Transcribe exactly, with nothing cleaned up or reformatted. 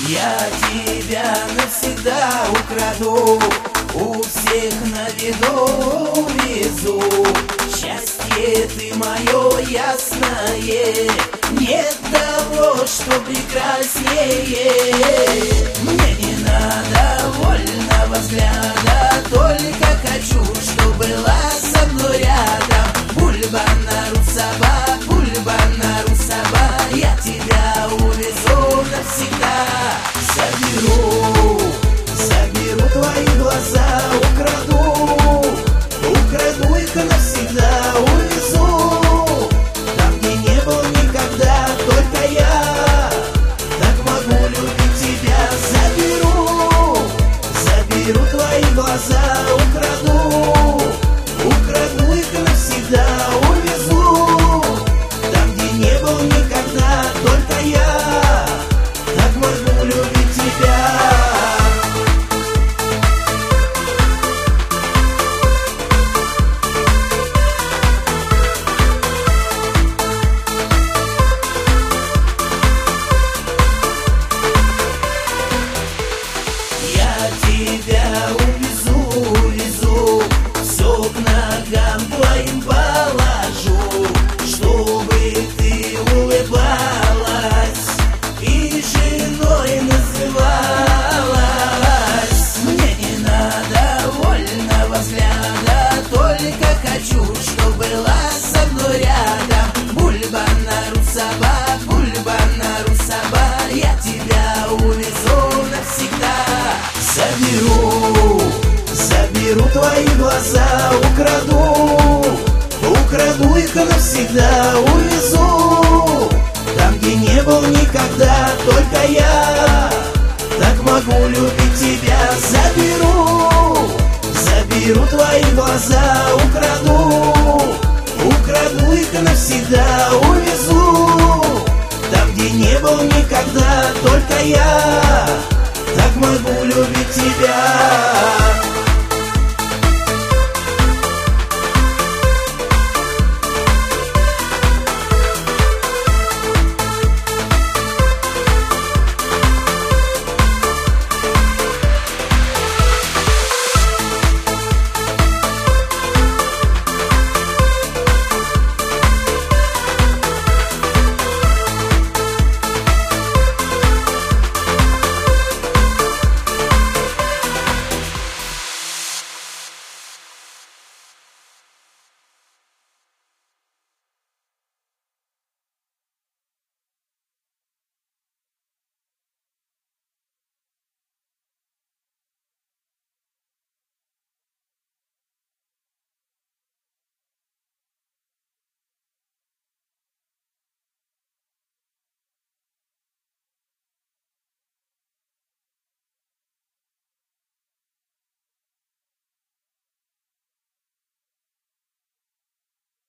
Я тебя навсегда украду, у всех на виду везу. Счастье ты мое ясное, нет того, что прекраснее. Мне не надо вольного взгляда, только хочу, чтоб была со мной рядом. Бульбана Русаба, Бульбана Русаба, я тебя увезу навсегда. Заберу, заберу твои глаза, украду, украду их навсегда, увезу. Там, где не был никогда, только я так могу любить тебя. Заберу, заберу твои глаза, украду, украду их навсегда, увезу. Там, где не был никогда, только я так могу любить тебя. Я тебя увезу, увезу, все к ногам твоим положу, чтобы ты улыбалась и женой называлась. Мне не надо вольного взгляда, только хочу, чтоб была со мной рядом. Бульбана Русаба, Бульбана Русаба, я тебя увезу навсегда. Заберу, заберу твои глаза, украду, украду их навсегда, увезу. Там, где не был никогда, только я так могу любить тебя. Заберу, заберу твои глаза, украду, украду их навсегда, увезу. Там, где не был никогда, только я так могу любить тебя.